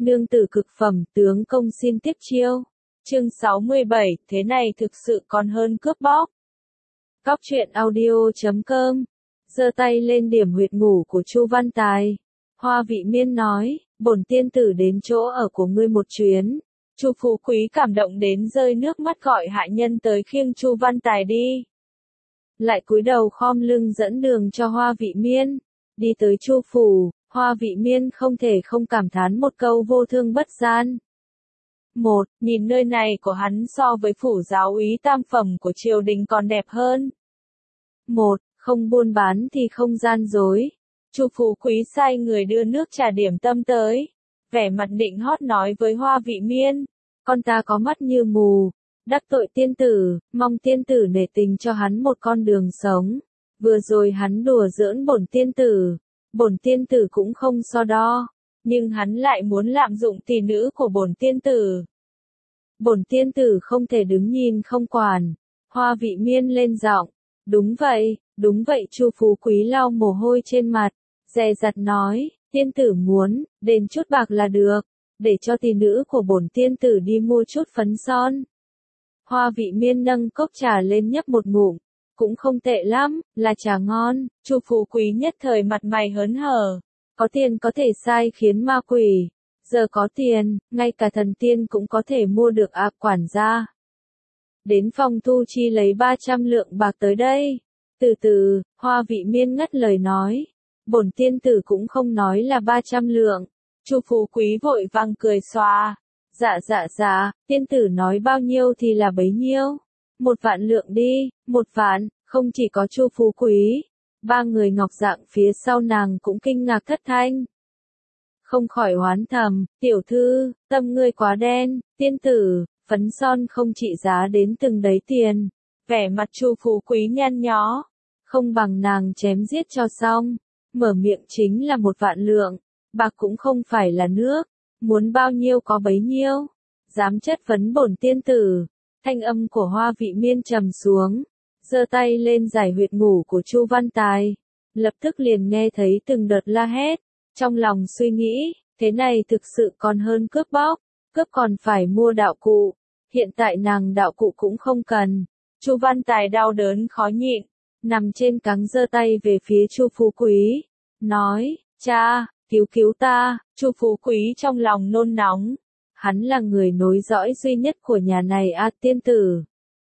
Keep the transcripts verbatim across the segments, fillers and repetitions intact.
nương tử cực phẩm, tướng công xin tiếp chiêu. Chương sáu mươi bảy, thế này thực sự còn hơn cướp bóc. Cóc truyện audio chấm com, giơ tay lên điểm huyệt ngủ của Chu Văn Tài. Hoa Vị Miên nói, bổn tiên tử đến chỗ ở của ngươi một chuyến. Chu Phú Quý cảm động đến rơi nước mắt, gọi hạ nhân tới khiêng Chu Văn Tài đi. Lại cúi đầu khom lưng dẫn đường cho Hoa Vị Miên. Đi tới Chu phủ, Hoa Vị Miên không thể không cảm thán một câu vô thương bất gian. Một, nhìn nơi này của hắn so với phủ giáo úy tam phẩm của triều đình còn đẹp hơn. Một, không buôn bán thì không gian dối. Chu Phú Quý sai người đưa nước trà điểm tâm tới. Vẻ mặt định hót nói với Hoa Vị Miên, con ta có mắt như mù, đắc tội tiên tử, mong tiên tử nể tình cho hắn một con đường sống. Vừa rồi hắn đùa giỡn bổn tiên tử, bổn tiên tử cũng không so đo, nhưng hắn lại muốn lạm dụng tỷ nữ của bổn tiên tử. Bổn tiên tử không thể đứng nhìn không quản. Hoa Vị Miên lên giọng, đúng vậy, đúng vậy. Chu Phú Quý lau mồ hôi trên mặt, dè dặt nói, tiên tử muốn, đền chút bạc là được, để cho tỷ nữ của bổn tiên tử đi mua chút phấn son. Hoa Vị Miên nâng cốc trà lên nhấp một ngụm, cũng không tệ lắm, là trà ngon. Chu Phú Quý nhất thời mặt mày hớn hở, có tiền có thể sai khiến ma quỷ, giờ có tiền, ngay cả thần tiên cũng có thể mua được à, quản gia. Đến phòng thu chi lấy ba trăm lượng bạc tới đây. Từ từ, Hoa Vị Miên ngắt lời nói, bổn tiên tử cũng không nói là ba trăm lượng. Chu Phú Quý vội vàng cười xòa, dạ dạ dạ, tiên tử nói bao nhiêu thì là bấy nhiêu. Một vạn lượng đi. Một vạn. Không chỉ có Chu Phú Quý, ba người ngọc dạng phía sau nàng cũng kinh ngạc thất thanh. Không khỏi oán thầm, tiểu thư, tâm ngươi quá đen, tiên tử, phấn son không trị giá đến từng đấy tiền. Vẻ mặt Chu Phú Quý nhăn nhó, không bằng nàng chém giết cho xong, mở miệng chính là một vạn lượng, bạc cũng không phải là nước, muốn bao nhiêu có bấy nhiêu, dám chất vấn bổn tiên tử. Thanh âm của Hoa Vị Miên trầm xuống, giơ tay lên giải huyệt ngủ của Chu Văn Tài, lập tức liền nghe thấy từng đợt la hét, trong lòng suy nghĩ, thế này thực sự còn hơn cướp bóc, cướp còn phải mua đạo cụ, hiện tại nàng đạo cụ cũng không cần. Chu Văn Tài đau đớn khó nhịn, nằm trên cáng giơ tay về phía Chu Phú Quý, nói, cha, cứu cứu ta. Chu Phú Quý trong lòng nôn nóng, hắn là người nối dõi duy nhất của nhà này a à, tiên tử.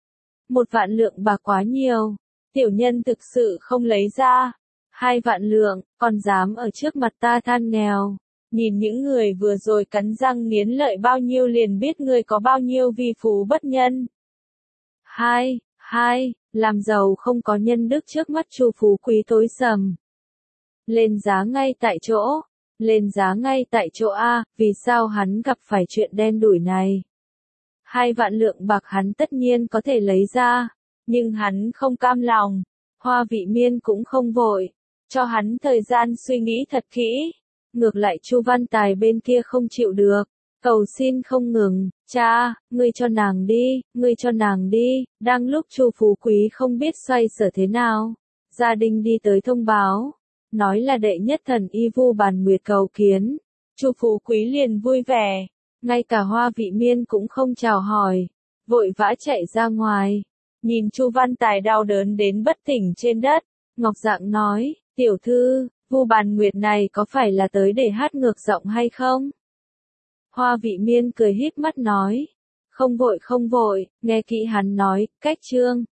Một vạn lượng bạc quá nhiều, tiểu nhân thực sự không lấy ra. Hai vạn lượng, còn dám ở trước mặt ta than nghèo. Nhìn những người vừa rồi cắn răng nghiến lợi bao nhiêu liền biết người có bao nhiêu vi phú bất nhân. Hai, hai, làm giàu không có nhân đức. Trước mắt Chu Phú Quý tối sầm. Lên giá ngay tại chỗ, lên giá ngay tại chỗ a, vì sao hắn gặp phải chuyện đen đủi này? Hai vạn lượng bạc hắn tất nhiên có thể lấy ra, nhưng hắn không cam lòng. Hoa Vị Miên cũng không vội, cho hắn thời gian suy nghĩ thật kỹ. Ngược lại Chu Văn Tài bên kia không chịu được, cầu xin không ngừng, cha, ngươi cho nàng đi, ngươi cho nàng đi. Đang lúc Chu Phú Quý không biết xoay sở thế nào, gia đình đi tới thông báo, nói là đệ nhất thần y Vu Bàn Nguyệt cầu kiến. Chu Phú Quý liền vui vẻ, ngay cả Hoa Vị Miên cũng không chào hỏi, vội vã chạy ra ngoài. Nhìn Chu Văn Tài đau đớn đến bất tỉnh trên đất, Ngọc Dạng nói, tiểu thư, Vu Bàn Nguyệt này có phải là tới để hát ngược giọng hay không? Hoa Vị Miên cười híp mắt nói, không vội không vội, nghe kỹ hắn nói, cách chương.